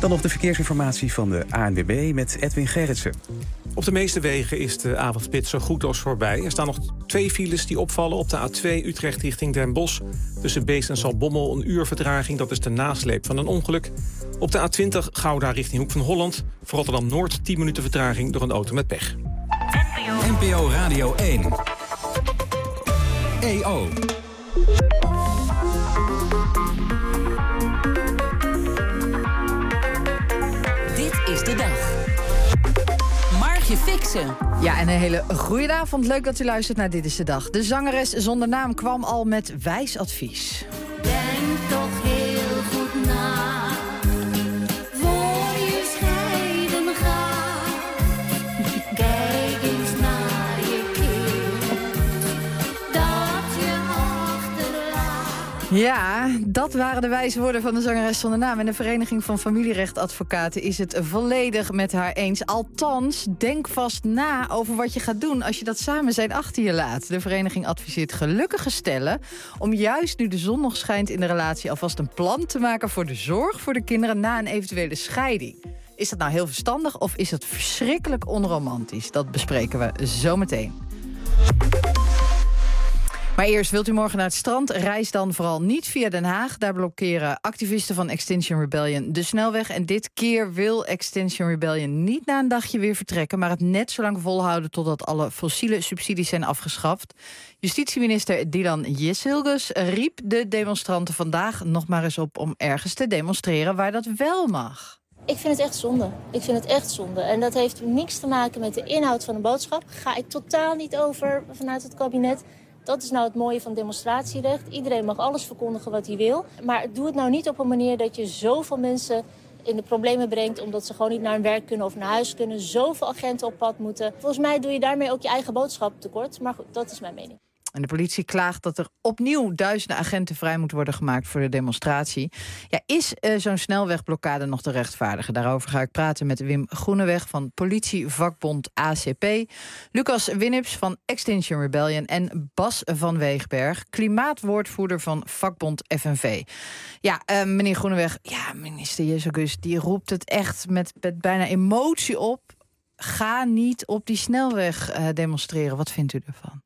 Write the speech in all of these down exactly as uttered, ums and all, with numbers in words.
Dan nog de verkeersinformatie van de A N W B met Edwin Gerritsen. Op de meeste wegen is de avondspits zo goed als voorbij. Er staan nog twee files die opvallen op de A twee Utrecht richting Den Bosch. Tussen Beest en Zaltbommel een uur vertraging. Dat is de nasleep van een ongeluk. Op de A twintig Gouda richting Hoek van Holland. Voor Rotterdam-Noord tien minuten vertraging door een auto met pech. N P O Radio één. E O. Dit is de dag. Margje Fixen. Ja, en een hele goeie avond. Leuk dat u luistert naar Dit is de Dag. De zangeres zonder naam kwam al met wijs advies. Denk toch heel goed na. Voor je scheiden gaat. Kijk eens naar je kind. Dat je achterlaat. Ja, dat waren de wijze woorden van de zangeres zonder naam. En de Vereniging van Familierechtadvocaten is het volledig met haar eens. Althans, denk vast na over wat je gaat doen als je dat samen zijn achter je laat. De vereniging adviseert gelukkige stellen om juist nu de zon nog schijnt in de relatie alvast een plan te maken voor de zorg voor de kinderen na een eventuele scheiding. Is dat nou heel verstandig of is dat verschrikkelijk onromantisch? Dat bespreken we zo meteen. Maar eerst, wilt u morgen naar het strand? Reis dan vooral niet via Den Haag. Daar blokkeren activisten van Extinction Rebellion de snelweg. En dit keer wil Extinction Rebellion niet na een dagje weer vertrekken, maar het net zo lang volhouden totdat alle fossiele subsidies zijn afgeschaft. Justitieminister Dylan Yeşilgöz riep de demonstranten vandaag nog maar eens op om ergens te demonstreren waar dat wel mag. Ik vind het echt zonde. Ik vind het echt zonde. En dat heeft niks te maken met de inhoud van de boodschap. Ga ik totaal niet over vanuit het kabinet. Dat is nou het mooie van demonstratierecht. Iedereen mag alles verkondigen wat hij wil. Maar doe het nou niet op een manier dat je zoveel mensen in de problemen brengt, omdat ze gewoon niet naar hun werk kunnen of naar huis kunnen. Zoveel agenten op pad moeten. Volgens mij doe je daarmee ook je eigen boodschap tekort. Maar goed, dat is mijn mening. En de politie klaagt dat er opnieuw duizenden agenten vrij moeten worden gemaakt voor de demonstratie. Ja, is uh, zo'n snelwegblokkade nog te rechtvaardigen? Daarover ga ik praten met Wim Groeneweg van politievakbond A C P, Lucas Winnips van Extinction Rebellion en Bas van Weegberg, klimaatwoordvoerder van vakbond F N V. Ja, uh, meneer Groeneweg, ja, minister Yeşilgöz, die roept het echt met, met bijna emotie op. Ga niet op die snelweg uh, demonstreren. Wat vindt u ervan?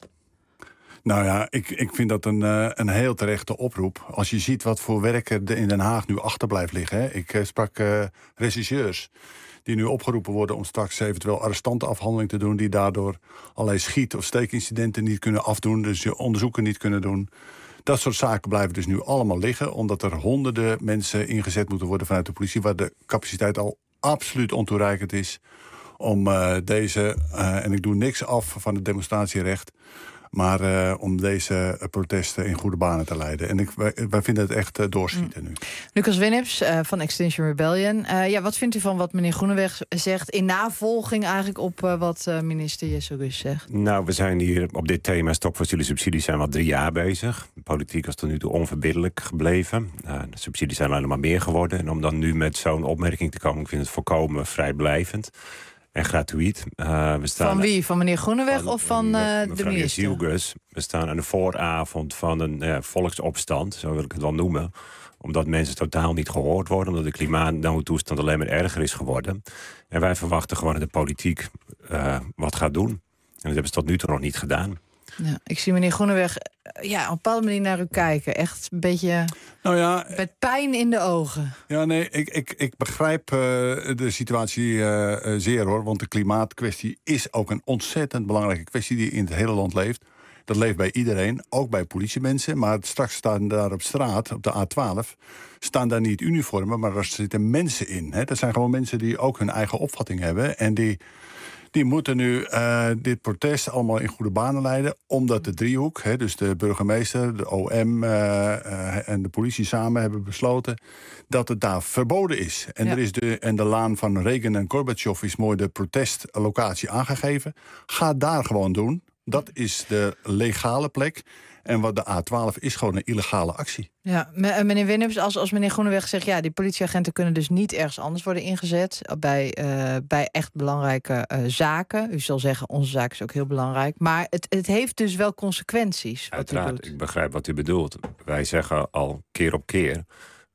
Nou ja, ik, ik vind dat een, uh, een heel terechte oproep. Als je ziet wat voor werk er in Den Haag nu achter blijft liggen. Hè. Ik uh, sprak uh, regisseurs die nu opgeroepen worden om straks eventueel arrestantenafhandeling te doen, die daardoor allerlei schiet- of steekincidenten niet kunnen afdoen, dus je onderzoeken niet kunnen doen. Dat soort zaken blijven dus nu allemaal liggen, omdat er honderden mensen ingezet moeten worden vanuit de politie, waar de capaciteit al absoluut ontoereikend is om uh, deze, uh, en ik doe niks af van het demonstratierecht, maar uh, om deze uh, protesten in goede banen te leiden. En ik, wij, wij vinden het echt uh, doorschieten nu. Lucas Winnips uh, van Extinction Rebellion. Uh, ja, wat vindt u van wat meneer Groeneweg zegt, in navolging eigenlijk op uh, wat uh, minister Yeşilgöz zegt? Nou, we zijn hier op dit thema stop fossiele subsidies zijn al drie jaar bezig. De politiek is tot nu toe onverbiddelijk gebleven. Uh, de subsidies zijn alleen maar meer geworden. En om dan nu met zo'n opmerking te komen, ik vind het volkomen vrijblijvend en gratuit. Uh, we staan van wie? Van meneer Groeneweg van, of van uh, de minister? Yeşilgöz. We staan aan de vooravond van een uh, volksopstand, zo wil ik het wel noemen. Omdat mensen totaal niet gehoord worden. Omdat de klimaatnoodtoestand alleen maar erger is geworden. En wij verwachten gewoon dat de politiek uh, wat gaat doen. En dat hebben ze tot nu toe nog niet gedaan. Ja, ik zie meneer Groeneweg ja, op een bepaalde manier naar u kijken. Echt een beetje nou ja, met pijn in de ogen. Ja, nee, ik, ik, ik begrijp uh, de situatie uh, zeer hoor. Want de klimaatkwestie is ook een ontzettend belangrijke kwestie die in het hele land leeft. Dat leeft bij iedereen, ook bij politiemensen. Maar straks staan daar op straat, op de A twaalf, staan daar niet uniformen, maar daar zitten mensen in. Hè. Dat zijn gewoon mensen die ook hun eigen opvatting hebben. En die, die moeten nu uh, dit protest allemaal in goede banen leiden. Omdat de driehoek, hè, dus de burgemeester, de O M uh, uh, en de politie samen hebben besloten dat het daar verboden is. En, ja. er is de, en de laan van Reagan en Gorbachev is mooi de protestlocatie aangegeven. Ga daar gewoon doen. Dat is de legale plek. En wat de A twaalf is gewoon een illegale actie. Ja, meneer Winnips, als, als meneer Groeneweg zegt, ja, die politieagenten kunnen dus niet ergens anders worden ingezet bij, uh, bij echt belangrijke uh, zaken. U zal zeggen, onze zaak is ook heel belangrijk. Maar het, het heeft dus wel consequenties. Wat Uiteraard, ik begrijp wat u bedoelt. Wij zeggen al keer op keer,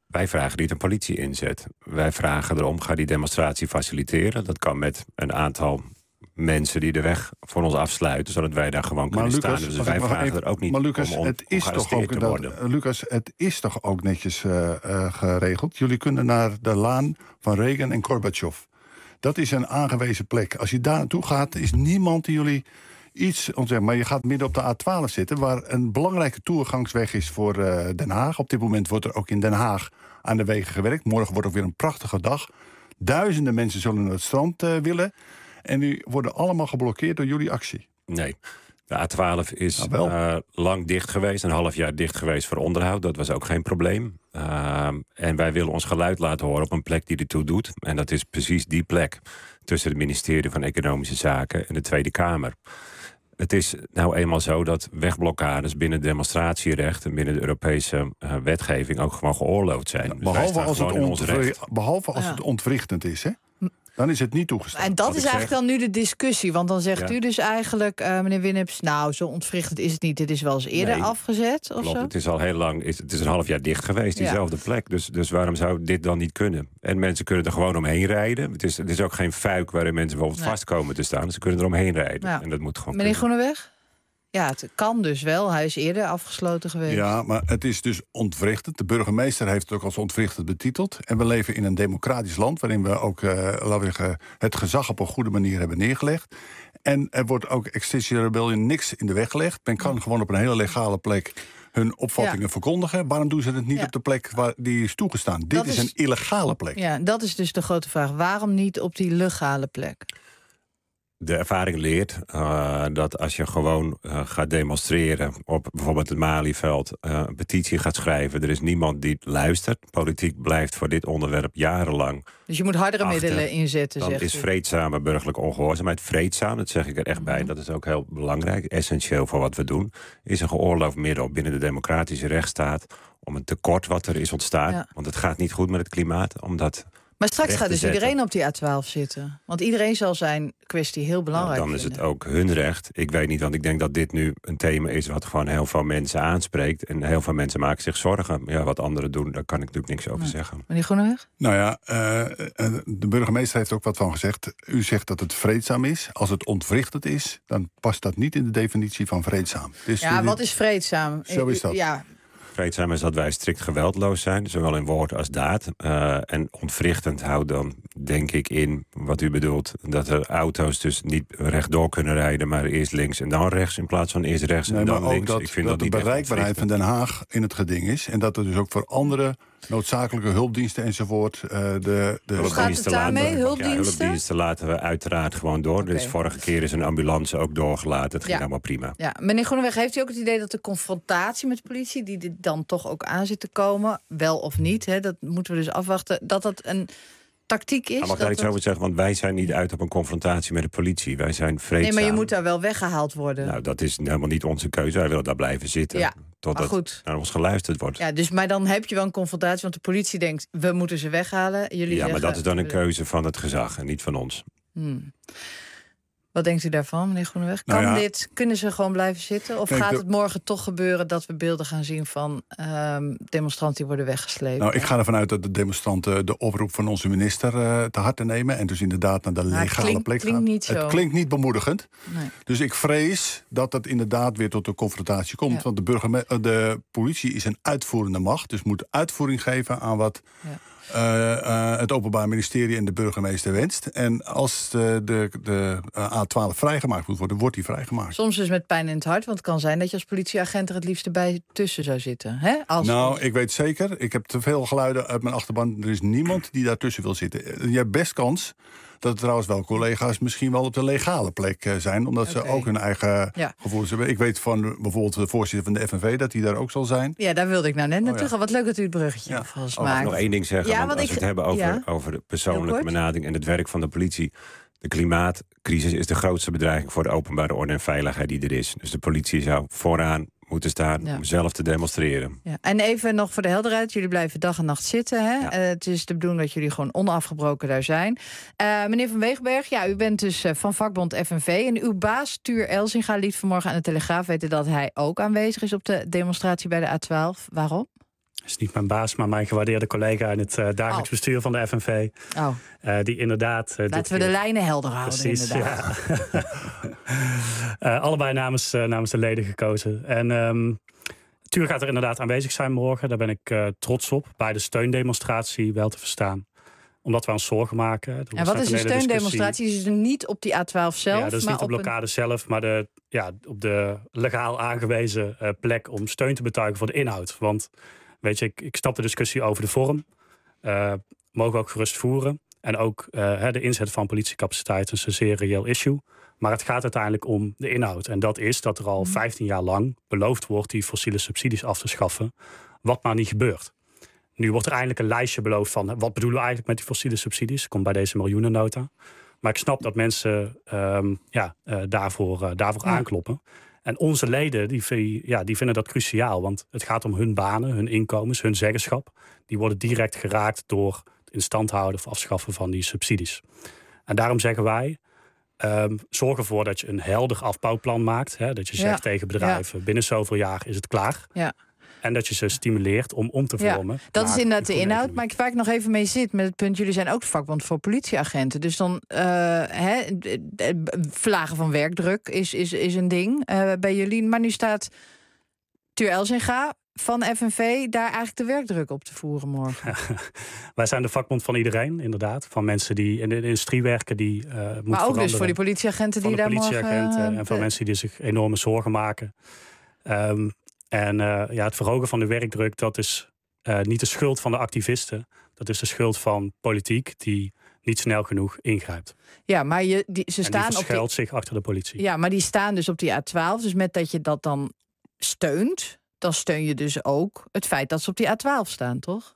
Wij vragen niet een politie inzet. Wij vragen erom, ga die demonstratie faciliteren. Dat kan met een aantal mensen die de weg voor ons afsluiten, zodat wij daar gewoon kunnen Lucas, staan. Dus wij vragen even, er ook niet maar Lucas, om, om, het is om toch ook te dat, worden. Lucas, het is toch ook netjes uh, uh, geregeld? Jullie kunnen naar de laan van Reagan en Gorbachev. Dat is een aangewezen plek. Als je daar naartoe gaat, is niemand die jullie iets ontzegt. Maar je gaat midden op de A twaalf zitten, waar een belangrijke toegangsweg is voor uh, Den Haag. Op dit moment wordt er ook in Den Haag aan de wegen gewerkt. Morgen wordt ook weer een prachtige dag. Duizenden mensen zullen naar het strand uh, willen. En die worden allemaal geblokkeerd door jullie actie. Nee. De A twaalf is nou uh, lang dicht geweest, een half jaar dicht geweest voor onderhoud. Dat was ook geen probleem. Uh, en wij willen ons geluid laten horen op een plek die ertoe doet. En dat is precies die plek tussen het ministerie van Economische Zaken en de Tweede Kamer. Het is nou eenmaal zo dat wegblokkades binnen demonstratierecht en binnen de Europese uh, wetgeving ook gewoon geoorloofd zijn. Ja, Dus behalve, als het, ontwri- recht. behalve als Ja. het ontwrichtend is, hè? Dan is het niet toegestaan. En dat Wat is ik zeg. eigenlijk dan nu de discussie. Want dan zegt Ja. u dus eigenlijk, uh, meneer Winnips, nou, zo ontwrichtend is het niet. Dit is wel eens eerder Nee, afgezet of Klopt, zo? het is al heel lang, is- het is een half jaar dicht geweest, Ja. diezelfde plek. Dus, dus waarom zou dit dan niet kunnen? En mensen kunnen er gewoon omheen rijden. Het is, het is ook geen fuik waarin mensen bijvoorbeeld Nee. vast komen te staan. Ze kunnen er omheen rijden. Ja. En dat moet gewoon Meneer kunnen. Groeneweg? Ja, het kan dus wel. Hij is eerder afgesloten geweest. Ja, maar het is dus ontwrichtend. De burgemeester heeft het ook als ontwrichtend betiteld. En we leven in een democratisch land waarin we ook uh, laten we zeggen, het gezag op een goede manier hebben neergelegd. En er wordt ook Extinction Rebellion niks in de weg gelegd. Men kan gewoon op een hele legale plek hun opvattingen Ja. verkondigen. Waarom doen ze het niet Ja. op de plek waar die is toegestaan? Dit Dat is is- een illegale plek. Ja, dat is dus de grote vraag. Waarom niet op die legale plek? De ervaring leert uh, dat als je gewoon uh, gaat demonstreren op bijvoorbeeld het Malieveld, uh, een petitie gaat schrijven, er is niemand die luistert. Politiek blijft voor dit onderwerp jarenlang. Dus je moet hardere Achter, middelen inzetten, Dan zegt is u. vreedzame burgerlijke ongehoorzaamheid vreedzaam, dat zeg ik er echt bij. Dat is ook heel belangrijk, essentieel voor wat we doen. Is een geoorloofd middel binnen de democratische rechtsstaat om een tekort wat er is ontstaan. Ja. Want het gaat niet goed met het klimaat, omdat Maar straks recht gaat te dus zetten. iedereen op die A twaalf zitten. Want iedereen zal zijn kwestie heel belangrijk Nou, dan is het vinden. ook hun recht. Ik weet niet, want ik denk dat dit nu een thema is wat gewoon heel veel mensen aanspreekt. En heel veel mensen maken zich zorgen. Ja, wat anderen doen, daar kan ik natuurlijk niks over Nee. zeggen. Meneer Groeneweg? Nou ja, uh, uh, de burgemeester heeft ook wat van gezegd. U zegt dat het vreedzaam is. Als het ontwrichtend is, dan past dat niet in de definitie van vreedzaam. Dus Ja, dit- wat is vreedzaam? Zo is dat. Ja, Vreedzaam is dat wij strikt geweldloos zijn, zowel in woord als daad. Uh, en ontwrichtend houdt dan, denk ik, in wat u bedoelt, dat er auto's dus niet rechtdoor kunnen rijden, maar eerst links en dan rechts in plaats van eerst rechts Nee, en maar dan ook links. dat, ik vind dat dat, de niet echt bereikbaarheid van ontwrichtend. Den Haag in het geding is. En dat er dus ook voor andere noodzakelijke hulpdiensten enzovoort. Uh, de, de Hoe gaat het daarmee? laten- Hulpdiensten? Ja, hulpdiensten laten we uiteraard gewoon door. Oké. Dus vorige keer is een ambulance ook doorgelaten. Het ging Ja. allemaal prima. Ja, meneer Groeneweg, heeft u ook het idee dat de confrontatie met de politie, die er dan toch ook aan zit te komen, wel of niet, hè, dat moeten we dus afwachten, dat dat een tactiek is? Maar mag ik dat daar iets het- over zeggen? Want wij zijn niet uit op een confrontatie met de politie. Wij zijn vreedzaam. Nee, maar je moet daar wel weggehaald worden. Nou, dat is helemaal niet onze keuze. Wij willen daar blijven zitten. Ja, totdat maar goed. naar ons geluisterd wordt. Ja, dus, maar dan heb je wel een confrontatie, want de politie denkt, we moeten ze weghalen. Jullie Ja, maar zeggen, dat is dan een we- keuze van het gezag en niet van ons. Hmm. Wat denkt u daarvan, meneer Groeneweg? Kan Nou ja. dit, kunnen ze gewoon blijven zitten? Of Kijk, gaat de- het morgen toch gebeuren dat we beelden gaan zien van ehm, demonstranten die worden weggesleept? Nou, ik ga ervan uit dat de demonstranten de oproep van onze minister uh, te harte nemen. En dus inderdaad naar de het legale klinkt- plek klinkt gaan. niet zo. Het klinkt niet bemoedigend. Nee. Dus ik vrees dat het inderdaad weer tot een confrontatie komt. Ja. Want de, burgerme- uh, de politie is een uitvoerende macht. Dus moet uitvoering geven aan wat Ja. uh, uh, het Openbaar Ministerie en de burgemeester wenst. En als de, de, de uh, A twaalf vrijgemaakt moet worden, wordt die vrijgemaakt. Soms dus met pijn in het hart, want het kan zijn dat je als politieagent er het liefst erbij tussen zou zitten. Hè? Als Nou, ik weet zeker, ik heb te veel geluiden uit mijn achterban. Er is niemand die daartussen wil zitten. Je hebt best kans dat er trouwens wel collega's misschien wel op de legale plek uh, zijn. Omdat Oké. ze ook hun eigen Ja. gevoelens hebben. Ik weet van bijvoorbeeld de voorzitter van de F N V dat hij daar ook zal zijn. Ja, daar wilde ik nou net naartoe ja. gaan. Wat leuk dat u het bruggetje Ja. alvast Oh, Mag ik maakt. nog één ding zeggen? Ja, want want als we ik- het hebben over, ja. over de Heel persoonlijke kort. benadering en het werk van de politie. De klimaatcrisis is de grootste bedreiging voor de openbare orde en veiligheid die er is. Dus de politie zou vooraan moeten staan Ja. om zelf te demonstreren. Ja. En even nog voor de helderheid. Jullie blijven dag en nacht zitten. Hè? Ja. Eh, het is de bedoeling dat jullie gewoon onafgebroken daar zijn. Eh, meneer Van Weegberg, ja, u bent dus eh, van vakbond F N V. En uw baas, Tuur Elzinga, liet vanmorgen aan de Telegraaf weten dat hij ook aanwezig is op de demonstratie bij de A twaalf. Waarom? is niet mijn baas, maar mijn gewaardeerde collega in het uh, dagelijks oh. bestuur van de F N V. Oh. Uh, die inderdaad... Uh, Laten we keer... de lijnen helder houden, Precies, inderdaad. Ja. uh, allebei namens, uh, namens de leden gekozen. En um, Tuur gaat er inderdaad aanwezig zijn morgen. Daar ben ik uh, trots op. Bij de steundemonstratie wel te verstaan. Omdat we ons zorgen maken. Er en wat is een steundemonstratie? Is het niet op die A twaalf zelf? Ja, dus maar niet de blokkade een... zelf, maar de, ja, op de legaal aangewezen uh, plek om steun te betuigen voor de inhoud. Want weet je, ik, ik snap de discussie over de vorm. Uh, mogen we ook gerust voeren. En ook uh, de inzet van politiecapaciteit is een zeer reëel issue. Maar het gaat uiteindelijk om de inhoud. En dat is dat er al vijftien jaar lang beloofd wordt die fossiele subsidies af te schaffen. Wat maar niet gebeurt. Nu wordt er eindelijk een lijstje beloofd van wat bedoelen we eigenlijk met die fossiele subsidies. Komt bij deze miljoenennota. Maar ik snap dat mensen um, ja, uh, daarvoor, uh, daarvoor ja. aankloppen. En onze leden die, ja, die vinden dat cruciaal. Want het gaat om hun banen, hun inkomens, hun zeggenschap. Die worden direct geraakt door het in stand houden of afschaffen van die subsidies. En daarom zeggen wij, um, zorg ervoor dat je een helder afbouwplan maakt. Hè, dat je zegt ja. tegen bedrijven, ja. binnen zoveel jaar is het klaar. Ja. En dat je ze stimuleert om om te vormen. Ja, dat is inderdaad de inhoud. Maar waar ik nog even mee zit met het punt... jullie zijn ook de vakbond voor politieagenten. Dus dan uh, hè, verlagen van werkdruk is, is, is een ding uh, bij jullie. Maar nu staat Tuur Elzinga van F N V daar eigenlijk de werkdruk op te voeren morgen. Wij zijn de vakbond van iedereen, inderdaad. Van mensen die in de industrie werken, die uh, moeten Maar ook dus voor die politieagenten die de daar politieagenten morgen... Uh, en voor uh, mensen die zich enorme zorgen maken. Um, En uh, ja, het verhogen van de werkdruk, dat is uh, niet de schuld van de activisten. Dat is de schuld van politiek die niet snel genoeg ingrijpt. Ja, maar je, die, ze staan en die verschuilt op die... zich achter de politie. Ja, maar die staan dus op die A twaalf. Dus met dat je dat dan steunt, dan steun je dus ook het feit dat ze op die A twaalf staan, toch?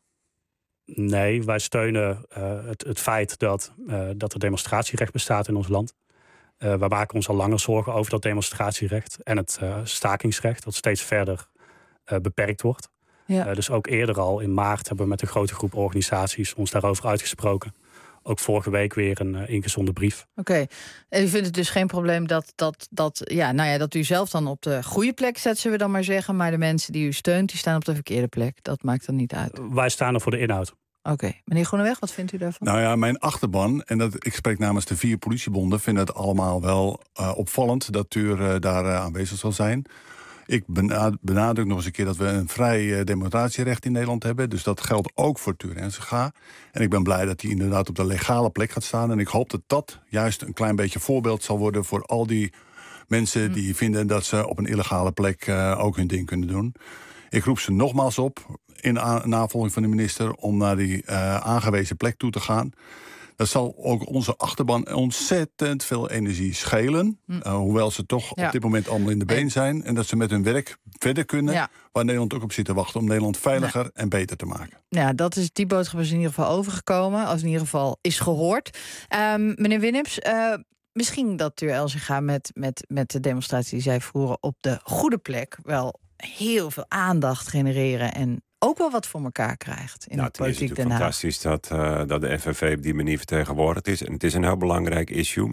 Nee, wij steunen uh, het, het feit dat, uh, dat er demonstratierecht bestaat in ons land. Uh, we maken ons al langer zorgen over dat demonstratierecht en het uh, stakingsrecht, dat steeds verder uh, beperkt wordt. Ja. Uh, dus ook eerder al in maart hebben we met een grote groep organisaties ons daarover uitgesproken. Ook vorige week weer een uh, ingezonden brief. Oké, okay. En u vindt het dus geen probleem dat, dat, dat, ja, nou ja, dat u zelf dan op de goede plek zet, zullen we dan maar zeggen. Maar de mensen die u steunt, die staan op de verkeerde plek. Dat maakt dan niet uit. Uh, wij staan er voor de inhoud. Oké, okay. Meneer Groeneweg, wat vindt u daarvan? Nou ja, mijn achterban, en dat, ik spreek namens de vier politiebonden, vinden het allemaal wel uh, opvallend dat Tuur uh, daar uh, aanwezig zal zijn. Ik benadruk nog eens een keer dat we een vrij uh, demonstratierecht in Nederland hebben. Dus dat geldt ook voor Tuur Elzinga. En ik ben blij dat hij inderdaad op de legale plek gaat staan. En ik hoop dat dat juist een klein beetje voorbeeld zal worden voor al die mensen die hm. vinden dat ze op een illegale plek uh, ook hun ding kunnen doen. Ik roep ze nogmaals op, in navolging van de minister, om naar die uh, aangewezen plek toe te gaan. Dat zal ook onze achterban ontzettend veel energie schelen. Hm. Uh, hoewel ze toch ja. op dit moment allemaal in de been zijn. En dat ze met hun werk verder kunnen. Ja. Waar Nederland ook op zit te wachten om Nederland veiliger ja. en beter te maken. Ja, dat is, die boodschap is in ieder geval overgekomen. Als in ieder geval is gehoord. Um, meneer Winnips, uh, misschien dat Tuur Elzinga met, met, met de demonstratie die zij voeren op de goede plek wel heel veel aandacht genereren en ook wel wat voor elkaar krijgt in nou, de politiek Het is Den Haag. Fantastisch dat, uh, dat de F N V op die manier vertegenwoordigd is. En het is een heel belangrijk issue.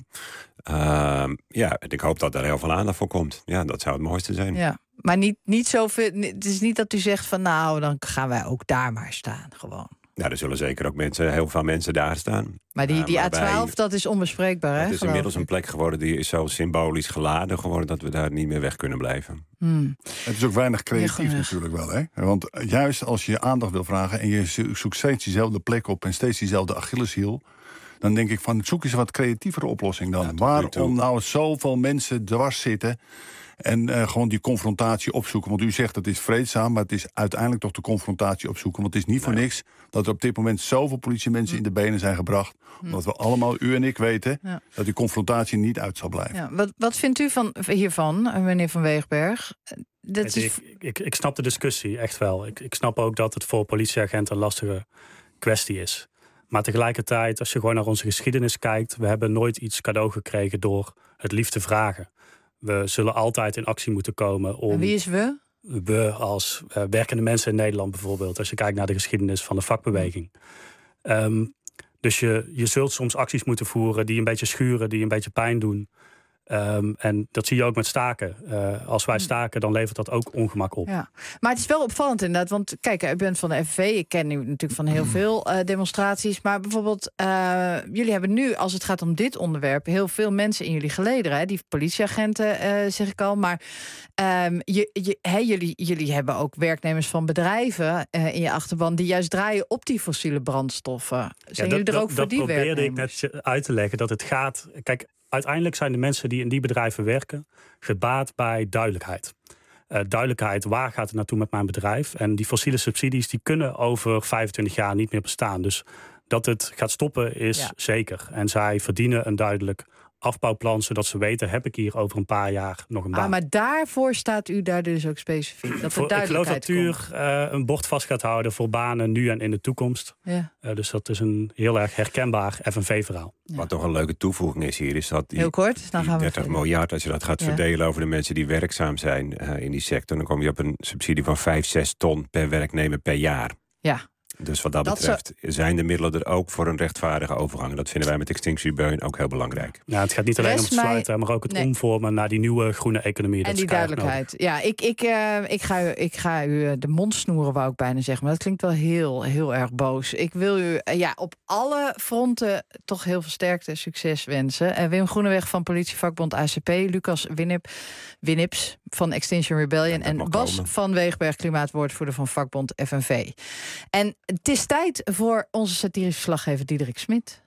Uh, ja, en ik hoop dat er heel veel aandacht voor komt. Ja, dat zou het mooiste zijn. Ja, maar niet, niet zoveel. Het is niet dat u zegt van nou, dan gaan wij ook daar maar staan gewoon. Ja, er zullen zeker ook mensen, heel veel mensen daar staan. Maar die, die uh, maar A twaalf, wij, dat is onbespreekbaar, hè? Het is inmiddels een plek geworden die is zo symbolisch geladen geworden dat we daar niet meer weg kunnen blijven. Hmm. Het is ook weinig creatief natuurlijk wel, hè? Want juist als je aandacht wil vragen en je zoekt steeds diezelfde plek op en steeds diezelfde Achilleshiel, dan denk ik van zoek eens een wat creatievere oplossing dan. Ja, waarom nou zoveel mensen dwars zitten en uh, gewoon die confrontatie opzoeken? Want u zegt dat is vreedzaam, maar het is uiteindelijk toch de confrontatie opzoeken. Want het is niet voor ja. niks dat er op dit moment zoveel politiemensen in de benen zijn gebracht. Omdat we allemaal, u en ik, weten ja. dat die confrontatie niet uit zal blijven. Ja, wat, wat vindt u van, hiervan, meneer Van Weegberg? Dat is... ik, ik, ik snap de discussie echt wel. Ik, ik snap ook dat het voor politieagenten een lastige kwestie is. Maar tegelijkertijd, als je gewoon naar onze geschiedenis kijkt, we hebben nooit iets cadeau gekregen door het lief te vragen. We zullen altijd in actie moeten komen om... En wie is we? We als uh, werkende mensen in Nederland bijvoorbeeld. Als je kijkt naar de geschiedenis van de vakbeweging. Um, dus je, je zult soms acties moeten voeren die een beetje schuren, die een beetje pijn doen. Um, en dat zie je ook met staken. Uh, als wij staken, dan levert dat ook ongemak op. Ja. Maar het is wel opvallend inderdaad. Want kijk, u bent van de F N V. Ik ken u natuurlijk van heel veel uh, demonstraties. Maar bijvoorbeeld, uh, jullie hebben nu, als het gaat om dit onderwerp, heel veel mensen in jullie geleden. Hè? Die politieagenten, uh, zeg ik al. Maar um, je, je, he, jullie, jullie hebben ook werknemers van bedrijven uh, in je achterban die juist draaien op die fossiele brandstoffen. Zijn ja, jullie dat, er ook dat, voor die dat probeerde werknemers? ik net uit te leggen dat het gaat. Kijk, uiteindelijk zijn de mensen die in die bedrijven werken gebaat bij duidelijkheid. Uh, duidelijkheid, waar gaat het naartoe met mijn bedrijf? En die fossiele subsidies die kunnen over vijfentwintig jaar niet meer bestaan. Dus dat het gaat stoppen is ja. zeker. En zij verdienen een duidelijk afbouwplan, zodat ze weten, heb ik hier over een paar jaar nog een baan. Ah, maar daarvoor staat u daar dus ook specifiek? Dat voor, er duidelijkheid ik geloof dat u uh, een bord vast gaat houden voor banen nu en in de toekomst. Ja. Uh, dus dat is een heel erg herkenbaar F N V-verhaal. Ja. Wat toch een leuke toevoeging is hier, is dat die, heel kort, dan gaan we dertig miljard, als je dat gaat ja. verdelen over de mensen die werkzaam zijn uh, in die sector, dan kom je op een subsidie van vijf, zes ton per werknemer per jaar. Ja. Dus wat dat, dat betreft zo... zijn de middelen er ook voor een rechtvaardige overgang. Dat vinden wij met Extinction Rebellion ook heel belangrijk. Ja, het gaat niet alleen Rest om het sluiten, mij... maar ook het nee. omvormen naar die nieuwe groene economie. En dat die duidelijkheid. Ja, ik, ik, uh, ik, ga u, ik ga u de mond snoeren, wou ik bijna zeggen. Maar dat klinkt wel heel, heel erg boos. Ik wil u uh, ja, op alle fronten toch heel veel sterkte en succes wensen. Uh, Wim Groeneweg van politievakbond A C P. Lucas Winnip, Winnips van Extinction Rebellion. Ja, en Bas komen. van Weegberg, klimaatwoordvoerder van vakbond F N V. En het is tijd voor onze satirische verslaggever Diederik Smit.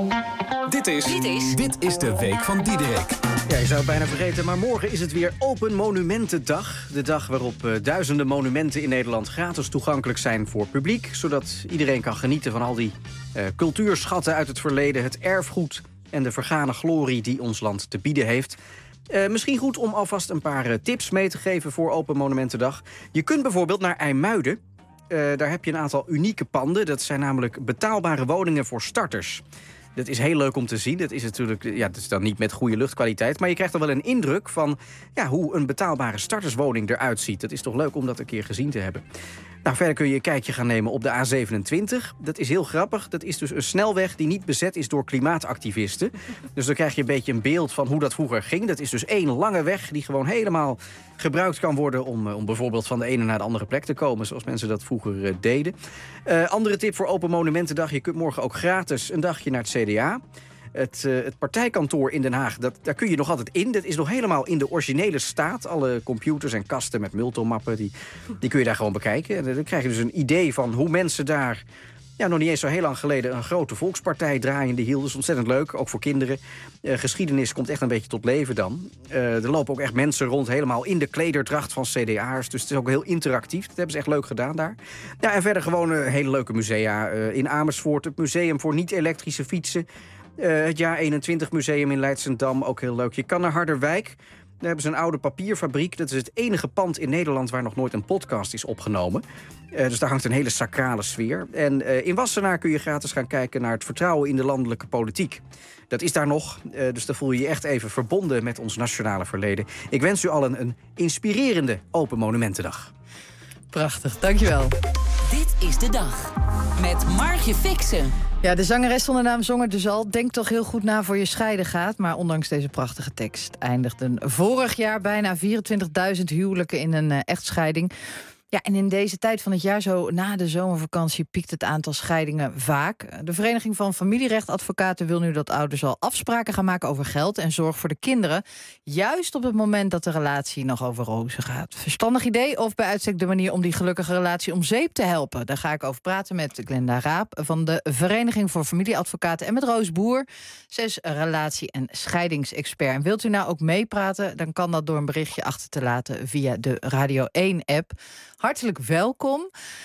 Dit is, dit is, dit is de week van Diederik. Ja, je zou het bijna vergeten, maar morgen is het weer Open Monumentendag. De dag waarop uh, duizenden monumenten in Nederland gratis toegankelijk zijn voor publiek. Zodat iedereen kan genieten van al die uh, cultuurschatten uit het verleden, het erfgoed en de vergane glorie die ons land te bieden heeft. Uh, misschien goed om alvast een paar uh, tips mee te geven voor Open Monumentendag. Je kunt bijvoorbeeld naar IJmuiden. Uh, daar heb je een aantal unieke panden. Dat zijn namelijk betaalbare woningen voor starters. Dat is heel leuk om te zien. Dat is natuurlijk, ja, dat is dan niet met goede luchtkwaliteit. Maar je krijgt dan wel een indruk van ja, hoe een betaalbare starterswoning eruit ziet. Dat is toch leuk om dat een keer gezien te hebben. Nou, verder kun je een kijkje gaan nemen op de A zevenentwintig. Dat is heel grappig. Dat is dus een snelweg die niet bezet is door klimaatactivisten. Dus dan krijg je een beetje een beeld van hoe dat vroeger ging. Dat is dus één lange weg die gewoon helemaal gebruikt kan worden om, om bijvoorbeeld van de ene naar de andere plek te komen, zoals mensen dat vroeger uh, deden. Uh, andere tip voor Open Monumentendag. Je kunt morgen ook gratis een dagje naar het C D A. Het, uh, het partijkantoor in Den Haag, dat, daar kun je nog altijd in. Dat is nog helemaal in de originele staat. Alle computers en kasten met multomappen, die, die kun je daar gewoon bekijken. En dan krijg je dus een idee van hoe mensen daar, ja, nog niet eens zo heel lang geleden, een grote volkspartij draaiende hielden. Dat is ontzettend leuk, ook voor kinderen. Uh, geschiedenis komt echt een beetje tot leven dan. Uh, er lopen ook echt mensen rond, helemaal in de klederdracht van C D A'ers. Dus het is ook heel interactief. Dat hebben ze echt leuk gedaan daar. Ja, en verder gewoon uh, hele leuke musea. Uh, in Amersfoort, het museum voor niet-elektrische fietsen. Uh, het jaar eenentwintig museum in Leidschendam, ook heel leuk. Je kan naar Harderwijk. Daar hebben ze een oude papierfabriek. Dat is het enige pand in Nederland waar nog nooit een podcast is opgenomen. Uh, dus daar hangt een hele sacrale sfeer. En uh, in Wassenaar kun je gratis gaan kijken naar het vertrouwen in de landelijke politiek. Dat is daar nog, uh, dus dan voel je je echt even verbonden met ons nationale verleden. Ik wens u allen een inspirerende Open Monumentendag. Prachtig, dankjewel. Dit is de dag met Margje Fixen. Ja, de zangeres zonder naam zong het dus al. Denk toch heel goed na voor je scheiden gaat. Maar ondanks deze prachtige tekst eindigden vorig jaar bijna vierentwintigduizend huwelijken in een uh, echtscheiding. Ja, en in deze tijd van het jaar, zo na de zomervakantie, piekt het aantal scheidingen vaak. De Vereniging van Familierechtadvocaten wil nu dat ouders al afspraken gaan maken over geld en zorg voor de kinderen. Juist op het moment dat de relatie nog over rozen gaat. Verstandig idee of bij uitstek de manier om die gelukkige relatie om zeep te helpen? Daar ga ik over praten met Glenda Raap van de Vereniging voor Familieadvocaten en met Roos Boer. Zij is relatie- en scheidingsexpert. En wilt u nou ook meepraten, dan kan dat door een berichtje achter te laten via de Radio één-app. Hartelijk welkom.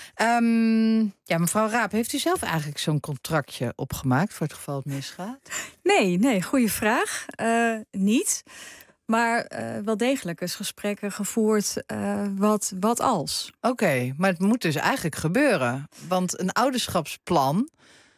Um, ja, mevrouw Raap, heeft u zelf eigenlijk zo'n contractje opgemaakt voor het geval het misgaat? Nee, nee, goede vraag. Uh, niet. Maar uh, wel degelijk eens gesprekken gevoerd. Uh, wat, wat als? Oké, okay, maar het moet dus eigenlijk gebeuren. Want een ouderschapsplan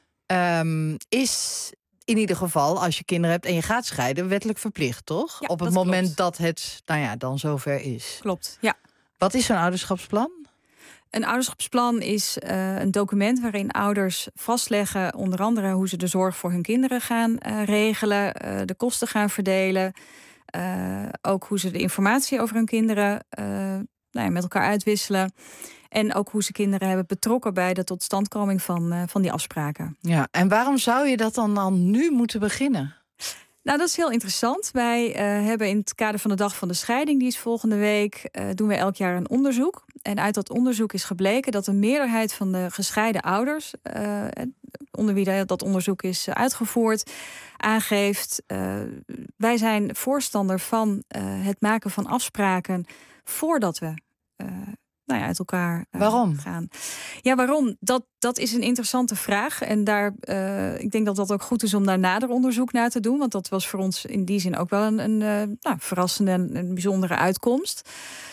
um, is in ieder geval, als je kinderen hebt en je gaat scheiden, wettelijk verplicht, toch? Ja, op het dat moment klopt. dat het, nou ja, dan zover is. Klopt, ja. Wat is zo'n ouderschapsplan? Een ouderschapsplan is uh, een document waarin ouders vastleggen, onder andere hoe ze de zorg voor hun kinderen gaan uh, regelen, uh, de kosten gaan verdelen. Uh, ook hoe ze de informatie over hun kinderen uh, nou ja, met elkaar uitwisselen. En ook hoe ze kinderen hebben betrokken bij de totstandkoming van, uh, van die afspraken. Ja, en waarom zou je dat dan al nu moeten beginnen? Nou, dat is heel interessant. Wij uh, hebben in het kader van de Dag van de Scheiding, die is volgende week, uh, doen we elk jaar een onderzoek. En uit dat onderzoek is gebleken dat de meerderheid van de gescheiden ouders, uh, onder wie dat onderzoek is uitgevoerd, aangeeft, uh, wij zijn voorstander van uh, het maken van afspraken voordat we uh, nou ja, uit elkaar uh, waarom? gaan. Ja, waarom? Dat, dat is een interessante vraag. En daar, uh, ik denk dat dat ook goed is om daar nader onderzoek naar te doen. Want dat was voor ons in die zin ook wel een, een uh, nou, verrassende en een bijzondere uitkomst.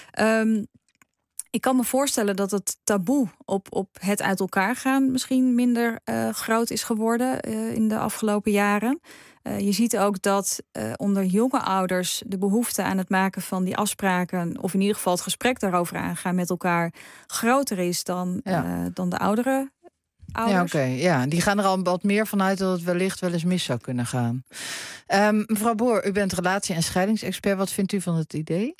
Um, Ik kan me voorstellen dat het taboe op, op het uit elkaar gaan misschien minder uh, groot is geworden uh, in de afgelopen jaren. Uh, je ziet ook dat uh, onder jonge ouders de behoefte aan het maken van die afspraken, of in ieder geval het gesprek daarover aangaan met elkaar, groter is dan, ja. uh, dan de oudere ouders. Ja, oké. Okay. Ja, die gaan er al wat meer vanuit dat het wellicht wel eens mis zou kunnen gaan. Um, mevrouw Boer, u bent relatie- en scheidingsexpert. Wat vindt u van het idee?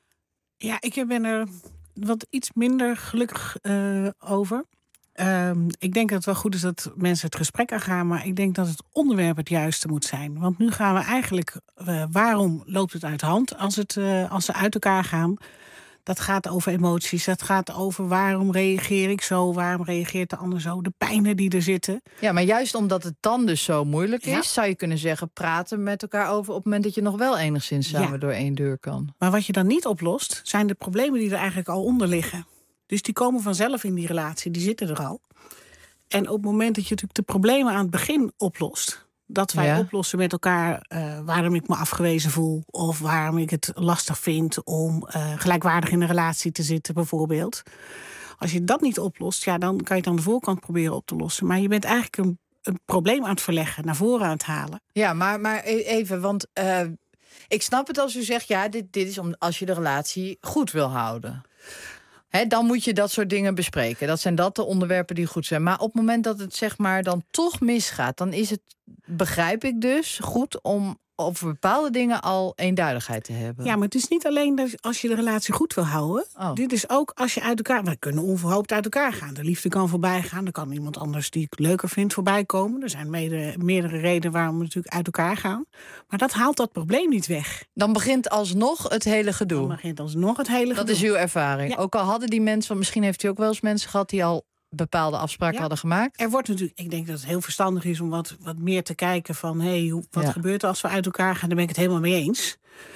Ja, ik ben er wat iets minder gelukkig uh, over. Uh, ik denk dat het wel goed is dat mensen het gesprek aangaan, maar ik denk dat het onderwerp het juiste moet zijn. Want nu gaan we eigenlijk, uh, waarom loopt het uit de hand als, het, uh, als ze uit elkaar gaan? Dat gaat over emoties, dat gaat over waarom reageer ik zo, waarom reageert de ander zo, de pijnen die er zitten. Ja, maar juist omdat het dan dus zo moeilijk is, ja. zou je kunnen zeggen, praten met elkaar over op het moment dat je nog wel enigszins samen ja. door één deur kan. Maar wat je dan niet oplost, zijn de problemen die er eigenlijk al onder liggen. Dus die komen vanzelf in die relatie, die zitten er al. En op het moment dat je natuurlijk de problemen aan het begin oplost, dat wij ja. oplossen met elkaar uh, waarom ik me afgewezen voel, of waarom ik het lastig vind om uh, gelijkwaardig in een relatie te zitten bijvoorbeeld. Als je dat niet oplost, ja, dan kan je het aan de voorkant proberen op te lossen. Maar je bent eigenlijk een, een probleem aan het verleggen, naar voren aan het halen. Ja, maar, maar even, want uh, ik snap het als u zegt, ja, dit, dit is om als je de relatie goed wil houden. He, dan moet je dat soort dingen bespreken. Dat zijn dat de onderwerpen die goed zijn. Maar op het moment dat het zeg maar dan toch misgaat, dan is het, begrijp ik dus, goed om over bepaalde dingen al eenduidigheid te hebben. Ja, maar het is niet alleen dat als je de relatie goed wil houden. Oh. Dit is ook als je uit elkaar... We kunnen onverhoopt uit elkaar gaan. De liefde kan voorbij gaan. Er kan iemand anders die ik leuker vind voorbij komen. Er zijn mede, meerdere redenen waarom we natuurlijk uit elkaar gaan. Maar dat haalt dat probleem niet weg. Dan begint alsnog het hele gedoe. Dan begint alsnog het hele dat gedoe. is uw ervaring. Ja. Ook al hadden die mensen, want misschien heeft u ook wel eens mensen gehad die al bepaalde afspraken ja. hadden gemaakt. Er wordt natuurlijk, ik denk dat het heel verstandig is om wat, wat meer te kijken van, hé, hey, wat ja. gebeurt er als we uit elkaar gaan? Daar ben ik het helemaal mee eens.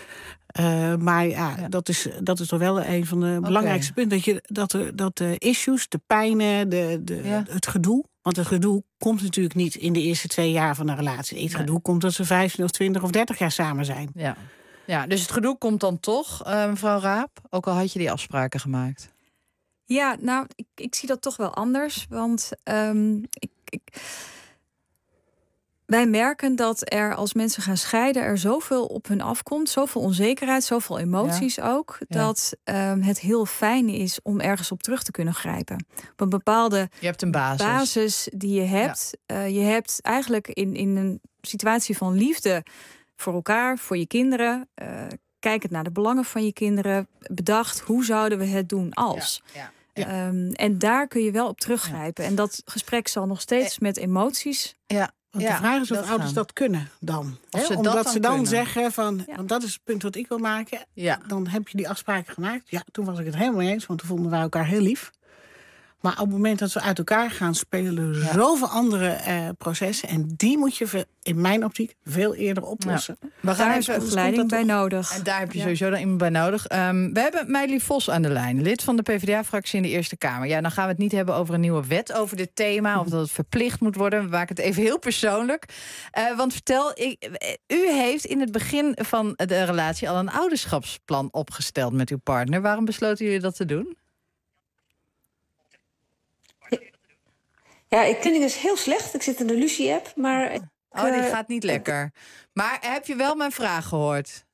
Uh, maar ja, ja. Dat, is, dat is toch wel een van de okay. belangrijkste punten. Dat, je, dat, de, dat de issues, de pijnen, de, de, ja. het gedoe. Want het gedoe komt natuurlijk niet in de eerste twee jaar van een relatie. Het nee. gedoe komt als ze vijftien of twintig of dertig jaar samen zijn. Ja, ja, dus het gedoe komt dan toch, uh, mevrouw Raap. Ook al had je die afspraken gemaakt. Ja, nou, ik, ik zie dat toch wel anders. Want um, ik, ik, wij merken dat er als mensen gaan scheiden, er zoveel op hun afkomt. Zoveel onzekerheid, zoveel emoties ja. ook. Ja. Dat um, het heel fijn is om ergens op terug te kunnen grijpen. Op een bepaalde je hebt een basis. basis die je hebt. Ja. Uh, je hebt eigenlijk in, in een situatie van liefde voor elkaar, voor je kinderen. Uh, kijkend naar de belangen van je kinderen. Bedacht, hoe zouden we het doen als? Ja, ja. Ja. Um, en daar kun je wel op teruggrijpen. Ja. En dat gesprek zal nog steeds met emoties. Ja. Want ja, de vraag is of ouders gaan. dat kunnen dan. Of ze Omdat dat dan ze dan kunnen. zeggen van, ja. want dat is het punt wat ik wil maken. Ja. Dan heb je die afspraken gemaakt. Ja, toen was ik het helemaal mee eens, want toen vonden wij elkaar heel lief. Maar op het moment dat we uit elkaar gaan, spelen er ja. zoveel andere uh, processen. En die moet je in mijn optiek veel eerder oplossen. Ja. We gaan even begeleiding bij nodig. En daar heb je ja. sowieso dan iemand bij nodig. Um, we hebben Meili Vos aan de lijn, lid van de P v d A-fractie in de Eerste Kamer. Ja, dan gaan we het niet hebben over een nieuwe wet over dit thema, of dat het verplicht moet worden. We maken het even heel persoonlijk. Uh, want vertel, ik, u heeft in het begin van de relatie al een ouderschapsplan opgesteld met uw partner. Waarom besloten jullie dat te doen? Ja, ik klink dus heel slecht. Ik zit in de Lucie-app, maar... Ik, oh, dit gaat niet lekker. Maar heb je wel mijn vraag gehoord?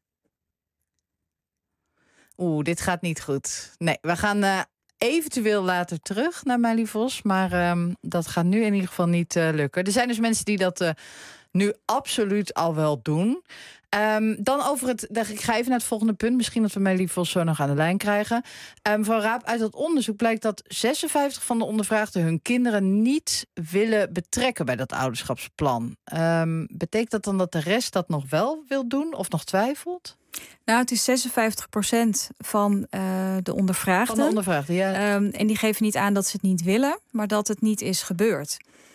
Oeh, dit gaat niet goed. Nee, we gaan uh, eventueel later terug naar Meili Vos. Maar um, dat gaat nu in ieder geval niet uh, lukken. Er zijn dus mensen die dat uh, nu absoluut al wel doen. Um, dan over het... Ik ga even naar het volgende punt. Misschien dat we Meili Vos zo nog aan de lijn krijgen. Um, van Raap, uit dat onderzoek blijkt dat zesenvijftig van de ondervraagden hun kinderen niet willen betrekken bij dat ouderschapsplan. Um, betekent dat dan dat de rest dat nog wel wil doen of nog twijfelt? Nou, het is zesenvijftig procent van uh, de ondervraagden. Van de ondervraagden, ja. Um, en die geven niet aan dat ze het niet willen, maar dat het niet is gebeurd.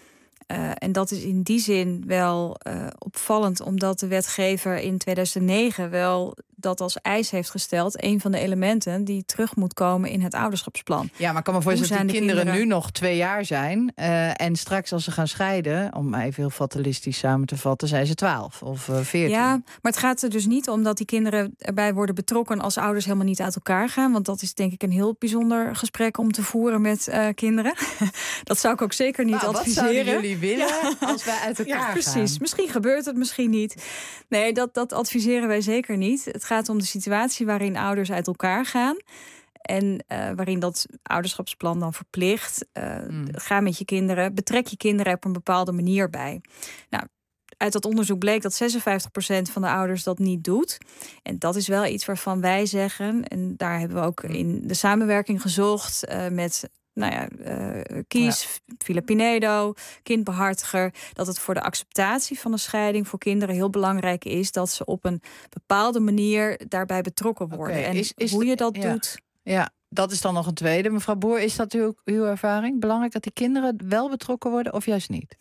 Uh, en dat is in die zin wel uh, opvallend, omdat de wetgever in tweeduizend negen wel dat als eis heeft gesteld. Een van de elementen die terug moet komen in het ouderschapsplan. Ja, maar ik kan me voorstellen dat die de kinderen, kinderen nu nog twee jaar zijn. Uh, en straks als ze gaan scheiden, om even heel fatalistisch samen te vatten, zijn ze twaalf of veertien. Ja, maar het gaat er dus niet om dat die kinderen erbij worden betrokken als ouders helemaal niet uit elkaar gaan. Want dat is denk ik een heel bijzonder gesprek om te voeren met uh, kinderen. Dat zou ik ook zeker niet nou, adviseren. Wat zouden jullie willen ja. als wij uit elkaar ja, gaan? Precies. Misschien gebeurt het, misschien niet. Nee, dat, dat adviseren wij zeker niet. Het gaat om de situatie waarin ouders uit elkaar gaan. En uh, waarin dat ouderschapsplan dan verplicht. Uh, mm. Ga met je kinderen, betrek je kinderen op een bepaalde manier bij. Nou, uit dat onderzoek bleek dat zesenvijftig procent van de ouders dat niet doet. En dat is wel iets waarvan wij zeggen, en daar hebben we ook in de samenwerking gezocht uh, met nou ja, uh, Kies, ja. Villa Pinedo, kindbehartiger, dat het voor de acceptatie van een scheiding voor kinderen heel belangrijk is dat ze op een bepaalde manier daarbij betrokken worden. Okay, en is, is hoe je dat ja. doet. Ja, dat is dan nog een tweede. Mevrouw Boer, is dat uw, uw ervaring? Belangrijk dat die kinderen wel betrokken worden of juist niet?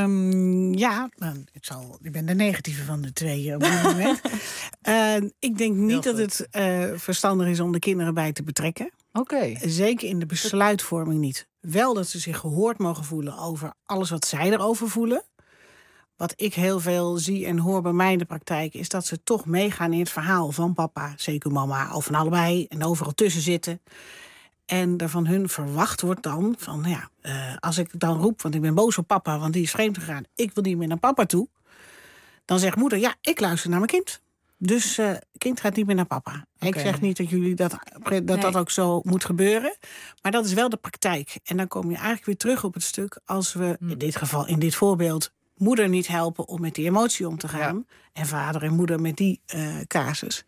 Um, ja, ik, zal, ik ben de negatieve van de twee op dit moment. uh, ik denk niet dat het uh, verstandig is om de kinderen bij te betrekken. Oké. Okay. Zeker in de besluitvorming niet. Wel dat ze zich gehoord mogen voelen over alles wat zij erover voelen. Wat ik heel veel zie en hoor bij mij in de praktijk is dat ze toch meegaan in het verhaal van papa, zeker mama, of van allebei en overal tussen zitten. En er van hun verwacht wordt dan van, ja, uh, als ik dan roep, want ik ben boos op papa, want die is vreemd gegaan, ik wil niet meer naar papa toe. Dan zegt moeder, ja, ik luister naar mijn kind. Dus uh, kind gaat niet meer naar papa. Okay. Ik zeg niet dat jullie dat, dat, nee. dat ook zo moet gebeuren. Maar dat is wel de praktijk. En dan kom je eigenlijk weer terug op het stuk als we, in dit geval, in dit voorbeeld, moeder niet helpen om met die emotie om te gaan. Ja. En vader en moeder met die uh, casus.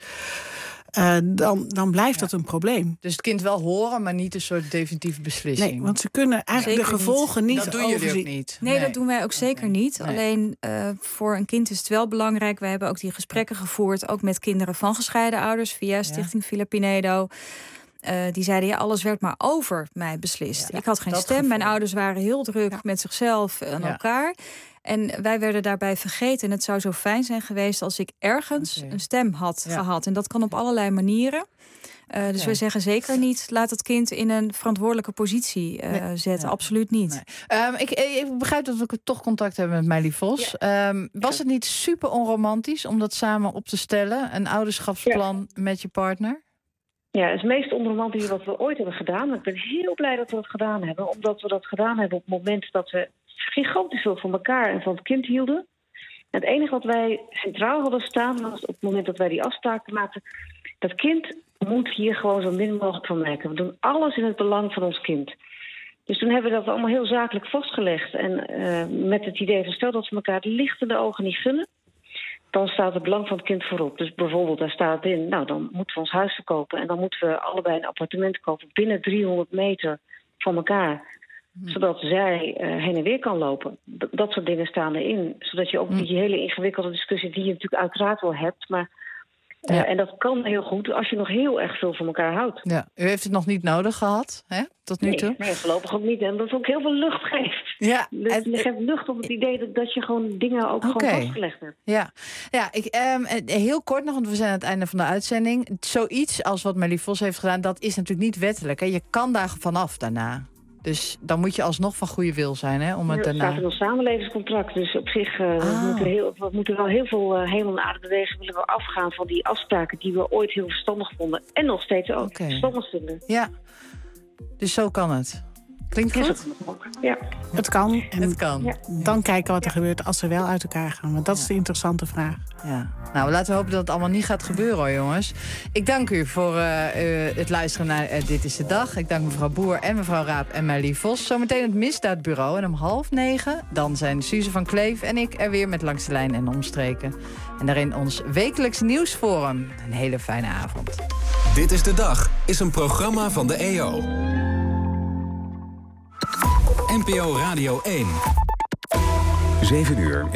Uh, dan, dan blijft ja. dat een probleem. Dus het kind wel horen, maar niet een soort definitieve beslissing. Nee, want ze kunnen eigenlijk zeker de gevolgen niet, niet dat doen jullie ook niet. Nee, nee, dat doen wij ook zeker okay. niet. Nee. Alleen uh, voor een kind is het wel belangrijk. We hebben ook die gesprekken gevoerd, ook met kinderen van gescheiden ouders via Stichting ja. Villa Pinedo. Uh, die zeiden, ja, alles werd maar over mij beslist. Ja, ik had geen stem. Gevoel. Mijn ouders waren heel druk ja. met zichzelf en ja. elkaar. En wij werden daarbij vergeten. En het zou zo fijn zijn geweest als ik ergens okay. een stem had ja. gehad. En dat kan op allerlei manieren. Uh, okay. Dus wij zeggen zeker niet, laat het kind in een verantwoordelijke positie uh, nee. zetten. Ja. Absoluut niet. Nee. Um, ik, ik begrijp dat we toch contact hebben met Meili Vos. Ja. Um, was het niet super onromantisch om dat samen op te stellen? Een ouderschapsplan ja. met je partner? Ja, het is het meest onromantische wat we ooit hebben gedaan. Ik ben heel blij dat we dat gedaan hebben. Omdat we dat gedaan hebben op het moment dat we gigantisch veel van elkaar en van het kind hielden. En het enige wat wij centraal hadden staan was op het moment dat wij die afspraken maakten, dat kind moet hier gewoon zo min mogelijk van merken. We doen alles in het belang van ons kind. Dus toen hebben we dat allemaal heel zakelijk vastgelegd. En uh, met het idee van stel dat we elkaar de lichtende ogen niet gunnen, dan staat het belang van het kind voorop. Dus bijvoorbeeld, daar staat in, nou, dan moeten we ons huis verkopen en dan moeten we allebei een appartement kopen binnen driehonderd meter van elkaar. Zodat zij uh, heen en weer kan lopen. D- dat soort dingen staan erin. Zodat je ook niet die hele ingewikkelde discussie die je natuurlijk uiteraard wel hebt. Maar, uh, ja. En dat kan heel goed als je nog heel erg veel van elkaar houdt. Ja. U heeft het nog niet nodig gehad, hè? Tot nu nee, toe? Nee, voorlopig ook niet. En dat ook heel veel lucht geeft. Ja, dus en, je geeft lucht op het idee dat, dat je gewoon dingen ook okay. gewoon vastgelegd hebt. Ja, ja ik, um, heel kort nog, want we zijn aan het einde van de uitzending. Zoiets als wat Meili Vos heeft gedaan, dat is natuurlijk niet wettelijk. Hè? Je kan daar vanaf daarna. Dus dan moet je alsnog van goede wil zijn, hè? Om het er daarna... staat in ons samenlevingscontract. Dus op zich uh, ah. we moeten, heel, we moeten wel heel veel uh, hemel en aarde bewegen. Willen we afgaan van die afspraken die we ooit heel verstandig vonden. En nog steeds ook okay. verstandig vinden. Ja, dus zo kan het. Klinkt Ja, goed? zo kan het ook. Ja. Het kan. En Het kan. Ja. dan kijken wat er gebeurt als ze wel uit elkaar gaan. Want dat is de interessante vraag. Ja. Nou, laten we hopen dat het allemaal niet gaat gebeuren, hoor, jongens. Ik dank u voor uh, uh, het luisteren naar uh, Dit is de Dag. Ik dank mevrouw Boer en mevrouw Raap en Marlie Vos. Zometeen het Misdaadbureau. En om half negen dan zijn Suze van Kleef en ik er weer met Langs de Lijn en Omstreken. En daarin ons wekelijks nieuwsforum. Een hele fijne avond. Dit is de Dag is een programma van de E O. N P O Radio één. zeven uur.